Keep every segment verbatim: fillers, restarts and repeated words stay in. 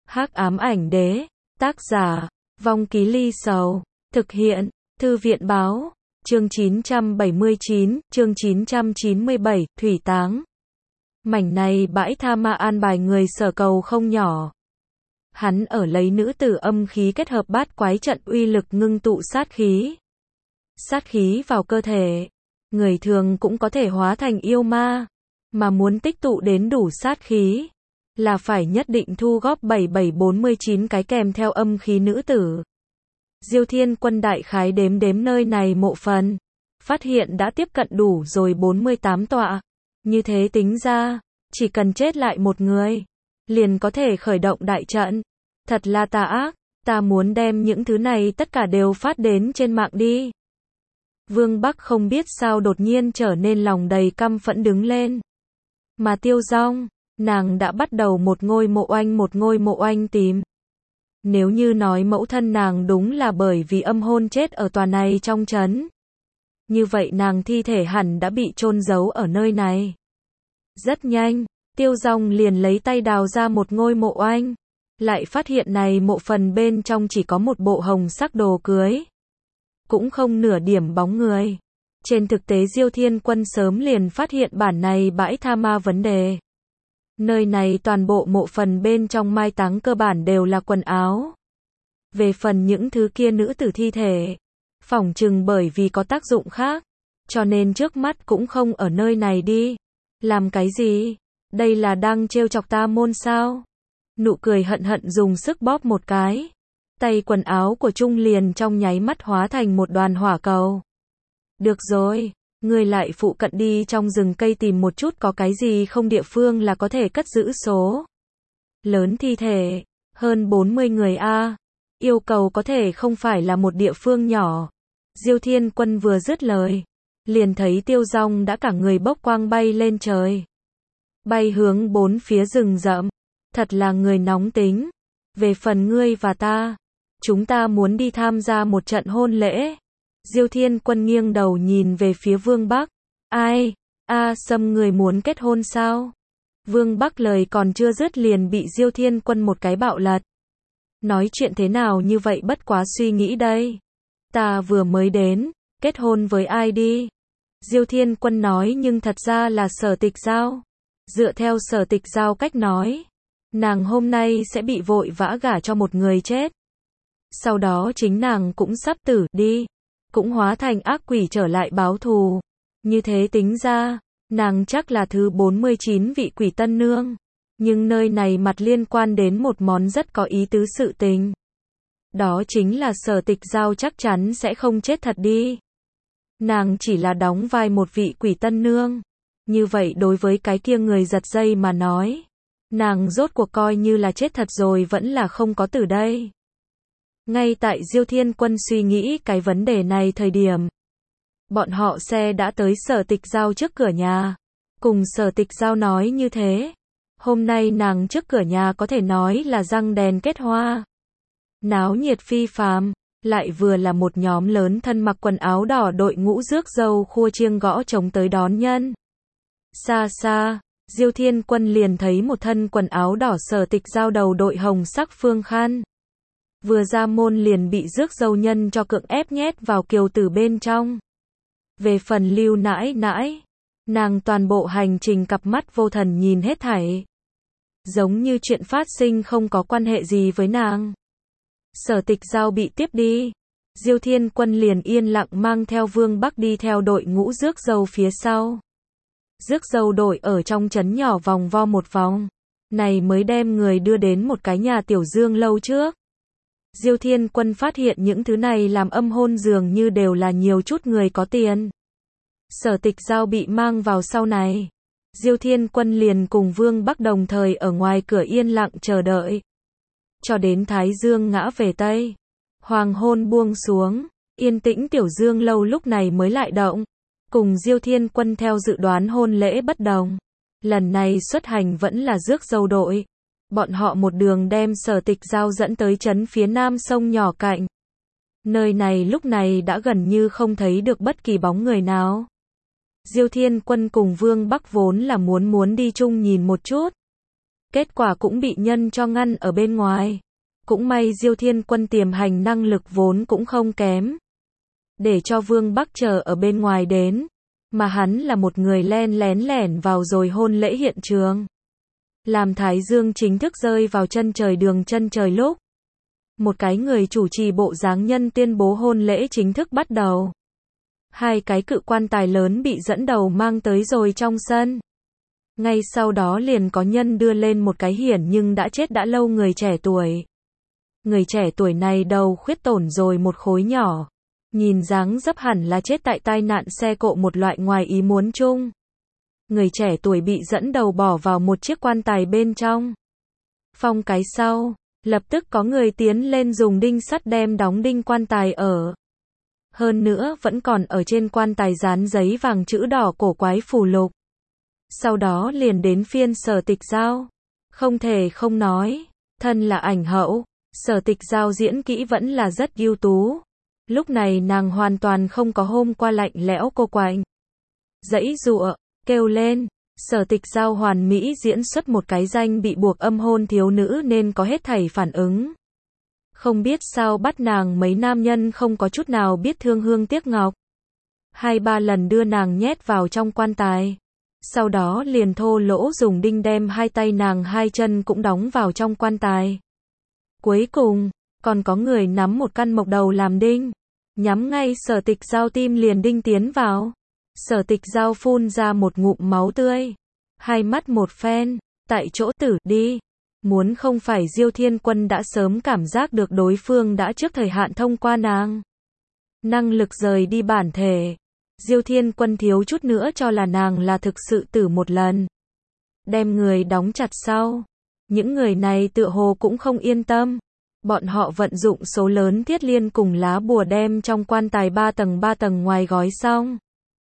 Hắc ám ảnh đế, tác giả, Vong Ký Ly Sầu, thực hiện, Thư viện báo, chương chín trăm bảy mươi chín, chương chín trăm chín mươi bảy, Thủy Táng. Mảnh này bãi tha ma an bài người sở cầu không nhỏ. Hắn ở lấy nữ tử âm khí kết hợp bát quái trận uy lực ngưng tụ sát khí. Sát khí vào cơ thể, người thường cũng có thể hóa thành yêu ma, mà muốn tích tụ đến đủ sát khí, là phải nhất định thu góp bảy bảy bốn mươi chín cái kèm theo âm khí nữ tử. Diêu Thiên Quân đại khái đếm đếm nơi này mộ phần, phát hiện đã tiếp cận đủ rồi bốn mươi tám tọa. Như thế tính ra, chỉ cần chết lại một người, liền có thể khởi động đại trận. Thật là tà ác, ta muốn đem những thứ này tất cả đều phát đến trên mạng đi. Vương Bắc không biết sao đột nhiên trở nên lòng đầy căm phẫn đứng lên. Mà Tiêu Dong, nàng đã bắt đầu một ngôi mộ oanh một ngôi mộ oanh tìm. Nếu như nói mẫu thân nàng đúng là bởi vì âm hôn chết ở tòa này trong trấn, như vậy nàng thi thể hẳn đã bị chôn giấu ở nơi này. Rất nhanh, Tiêu Dong liền lấy tay đào ra một ngôi mộ oanh, lại phát hiện này mộ phần bên trong chỉ có một bộ hồng sắc đồ cưới, cũng không nửa điểm bóng người. Trên thực tế Diêu Thiên Quân sớm liền phát hiện bản này bãi tha ma vấn đề. Nơi này toàn bộ mộ phần bên trong mai táng cơ bản đều là quần áo. Về phần những thứ kia nữ tử thi thể, phỏng chừng bởi vì có tác dụng khác, cho nên trước mắt cũng không ở nơi này đi. Làm cái gì? Đây là đang trêu chọc ta môn sao? Nụ cười hận hận dùng sức bóp một cái. Tay quần áo của Trung liền trong nháy mắt hóa thành một đoàn hỏa cầu. Được rồi, ngươi lại phụ cận đi trong rừng cây tìm một chút có cái gì không địa phương là có thể cất giữ số lớn thi thể, hơn bốn mươi người a. Yêu cầu có thể không phải là một địa phương nhỏ. Diêu Thiên Quân vừa dứt lời, liền thấy Tiêu Dong đã cả người bốc quang bay lên trời, bay hướng bốn phía rừng rậm. Thật là người nóng tính. Về phần ngươi và ta, chúng ta muốn đi tham gia một trận hôn lễ. Diêu Thiên Quân nghiêng đầu nhìn về phía Vương Bắc. Ai? A Sâm người muốn kết hôn sao? Vương Bắc lời còn chưa dứt liền bị Diêu Thiên Quân một cái bạo lật. Nói chuyện thế nào như vậy bất quá suy nghĩ đây. Ta vừa mới đến, kết hôn với ai đi? Diêu Thiên Quân nói nhưng thật ra là Sở Tịch Giao. Dựa theo Sở Tịch Giao cách nói, nàng hôm nay sẽ bị vội vã gả cho một người chết. Sau đó chính nàng cũng sắp tử đi, cũng hóa thành ác quỷ trở lại báo thù. Như thế tính ra, nàng chắc là thứ bốn mươi chín vị quỷ tân nương. Nhưng nơi này mặt liên quan đến một món rất có ý tứ sự tình. Đó chính là Sở Tịch Giao chắc chắn sẽ không chết thật đi. Nàng chỉ là đóng vai một vị quỷ tân nương. Như vậy đối với cái kia người giật dây mà nói, nàng rốt cuộc coi như là chết thật rồi vẫn là không có tử đây. Ngay tại Diêu Thiên Quân suy nghĩ cái vấn đề này thời điểm, bọn họ xe đã tới Sở Tịch Giao trước cửa nhà. Cùng Sở Tịch Giao nói như thế, hôm nay nàng trước cửa nhà có thể nói là răng đèn kết hoa. Náo nhiệt phi phàm, lại vừa là một nhóm lớn thân mặc quần áo đỏ đội ngũ rước dâu khua chiêng gõ trống tới đón nhân. Xa xa, Diêu Thiên Quân liền thấy một thân quần áo đỏ Sở Tịch Giao đầu đội hồng sắc phương khăn. Vừa ra môn liền bị rước dâu nhân cho cưỡng ép nhét vào kiều tử bên trong. Về phần Lưu nãi nãi, nàng toàn bộ hành trình cặp mắt vô thần nhìn hết thảy, giống như chuyện phát sinh không có quan hệ gì với nàng. Sở Tịch Giao bị tiếp đi, Diêu Thiên Quân liền yên lặng mang theo Vương Bắc đi theo đội ngũ rước dâu phía sau. Rước dâu đội ở trong trấn nhỏ vòng vo một vòng, này mới đem người đưa đến một cái nhà tiểu dương lâu trước. Diêu Thiên Quân phát hiện những thứ này làm âm hôn dường như đều là nhiều chút người có tiền. Sở Tịch Giao bị mang vào sau này, Diêu Thiên Quân liền cùng Vương Bắc đồng thời ở ngoài cửa yên lặng chờ đợi. Cho đến Thái Dương ngã về Tây, hoàng hôn buông xuống, yên tĩnh tiểu dương lâu lúc này mới lại động. Cùng Diêu Thiên Quân theo dự đoán hôn lễ bất đồng, lần này xuất hành vẫn là rước dâu đội. Bọn họ một đường đem Sở Tịch Giao dẫn tới trấn phía nam sông nhỏ cạnh. Nơi này lúc này đã gần như không thấy được bất kỳ bóng người nào. Diêu Thiên Quân cùng Vương Bắc vốn là muốn muốn đi chung nhìn một chút. Kết quả cũng bị nhân cho ngăn ở bên ngoài. Cũng may Diêu Thiên Quân tiềm hành năng lực vốn cũng không kém. Để cho Vương Bắc chờ ở bên ngoài đến. Mà hắn là một người len lén lẻn vào rồi hôn lễ hiện trường. Làm Thái Dương chính thức rơi vào chân trời đường chân trời lúc. Một cái người chủ trì bộ dáng nhân tuyên bố hôn lễ chính thức bắt đầu. Hai cái cự quan tài lớn bị dẫn đầu mang tới rồi trong sân. Ngay sau đó liền có nhân đưa lên một cái hiển nhưng đã chết đã lâu người trẻ tuổi. Người trẻ tuổi này đầu khuyết tổn rồi một khối nhỏ. Nhìn dáng dấp hẳn là chết tại tai nạn xe cộ một loại ngoài ý muốn chung. Người trẻ tuổi bị dẫn đầu bỏ vào một chiếc quan tài bên trong. Phong cái sau, lập tức có người tiến lên dùng đinh sắt đem đóng đinh quan tài ở. Hơn nữa vẫn còn ở trên quan tài dán giấy vàng chữ đỏ cổ quái phù lục. Sau đó liền đến phiên Sở Tịch Giao. Không thể không nói, thân là ảnh hậu, Sở Tịch Giao diễn kỹ vẫn là rất ưu tú. Lúc này nàng hoàn toàn không có hôm qua lạnh lẽo cô quạnh. Giãy giụa, kêu lên, Sở Tịch Giao hoàn mỹ diễn xuất một cái danh bị buộc âm hôn thiếu nữ nên có hết thảy phản ứng. Không biết sao bắt nàng mấy nam nhân không có chút nào biết thương hương tiếc ngọc. Hai ba lần đưa nàng nhét vào trong quan tài. Sau đó liền thô lỗ dùng đinh đem hai tay nàng hai chân cũng đóng vào trong quan tài. Cuối cùng, còn có người nắm một căn mộc đầu làm đinh. Nhắm ngay Sở Tịch Giao tim liền đinh tiến vào. Sở Tịch Giao phun ra một ngụm máu tươi. Hai mắt một phen, tại chỗ tử đi. Muốn không phải Diêu Thiên Quân đã sớm cảm giác được đối phương đã trước thời hạn thông qua nàng. Năng lực rời đi bản thể. Diêu Thiên Quân thiếu chút nữa cho là nàng là thực sự tử một lần. Đem người đóng chặt sau. Những người này tựa hồ cũng không yên tâm. Bọn họ vận dụng số lớn thiết liên cùng lá bùa đem trong quan tài ba tầng ba tầng ngoài gói xong.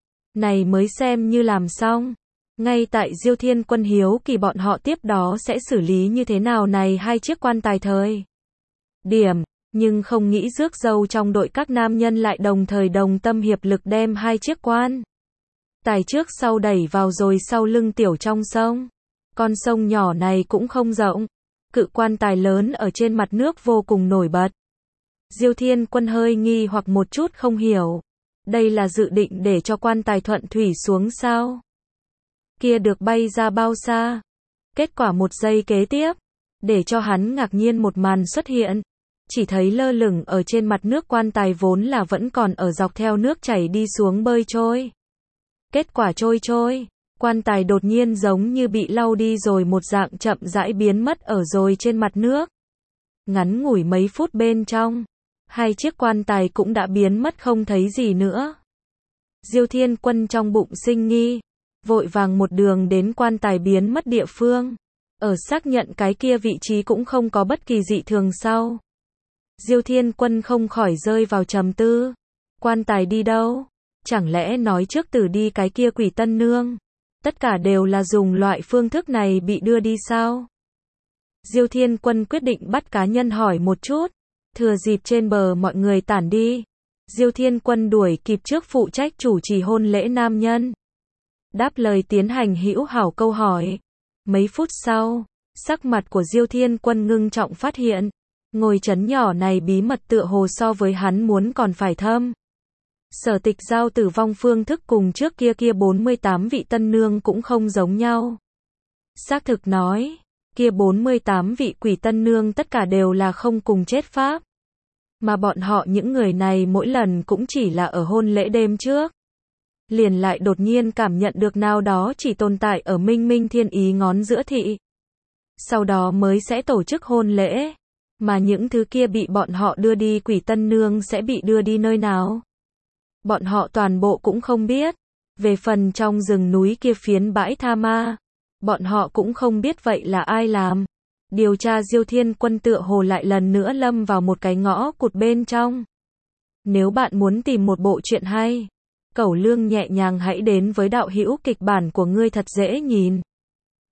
Này mới xem như làm xong. Ngay tại Diêu Thiên Quân hiếu kỳ bọn họ tiếp đó sẽ xử lý như thế nào này hai chiếc quan tài thời điểm, nhưng không nghĩ rước dâu trong đội các nam nhân lại đồng thời đồng tâm hiệp lực đem hai chiếc quan tài trước sau đẩy vào rồi sau lưng tiểu trong sông. Con sông nhỏ này cũng không rộng, cự quan tài lớn ở trên mặt nước vô cùng nổi bật. Diêu Thiên Quân hơi nghi hoặc một chút không hiểu, đây là dự định để cho quan tài thuận thủy xuống sao? Kia được bay ra bao xa? Kết quả một giây kế tiếp, để cho hắn ngạc nhiên một màn xuất hiện. Chỉ thấy lơ lửng ở trên mặt nước quan tài vốn là vẫn còn ở dọc theo nước chảy đi xuống bơi trôi. Kết quả trôi trôi, quan tài đột nhiên giống như bị lau đi rồi một dạng chậm rãi biến mất ở rồi trên mặt nước. Ngắn ngủi mấy phút bên trong, hai chiếc quan tài cũng đã biến mất không thấy gì nữa. Diêu Thiên Quân trong bụng sinh nghi, vội vàng một đường đến quan tài biến mất địa phương. Ở xác nhận cái kia vị trí cũng không có bất kỳ dị thường sau. Diêu Thiên Quân không khỏi rơi vào trầm tư. Quan tài đi đâu? Chẳng lẽ nói trước tử đi cái kia quỷ tân nương? Tất cả đều là dùng loại phương thức này bị đưa đi sao? Diêu Thiên Quân quyết định bắt cá nhân hỏi một chút. Thừa dịp trên bờ mọi người tản đi. Diêu Thiên Quân đuổi kịp trước phụ trách chủ trì hôn lễ nam nhân. Đáp lời tiến hành hữu hảo câu hỏi. Mấy phút sau, sắc mặt của Diêu Thiên Quân ngưng trọng phát hiện. Ngôi trấn nhỏ này bí mật tựa hồ so với hắn muốn còn phải thâm. Sở Tịch Giao tử vong phương thức cùng trước kia kia bốn mươi tám vị tân nương cũng không giống nhau. Xác thực nói, kia bốn mươi tám vị quỷ tân nương tất cả đều là không cùng chết pháp. Mà bọn họ những người này mỗi lần cũng chỉ là ở hôn lễ đêm trước. Liền lại đột nhiên cảm nhận được nào đó chỉ tồn tại ở minh minh thiên ý ngón giữa thị. Sau đó mới sẽ tổ chức hôn lễ. Mà những thứ kia bị bọn họ đưa đi quỷ tân nương sẽ bị đưa đi nơi nào? Bọn họ toàn bộ cũng không biết. Về phần trong rừng núi kia phiến bãi tha ma, bọn họ cũng không biết vậy là ai làm. Điều tra Diêu Thiên Quân tựa hồ lại lần nữa lâm vào một cái ngõ cụt bên trong. Nếu bạn muốn tìm một bộ truyện hay, Cẩu Lương nhẹ nhàng hãy đến với đạo hữu kịch bản của ngươi thật dễ nhìn.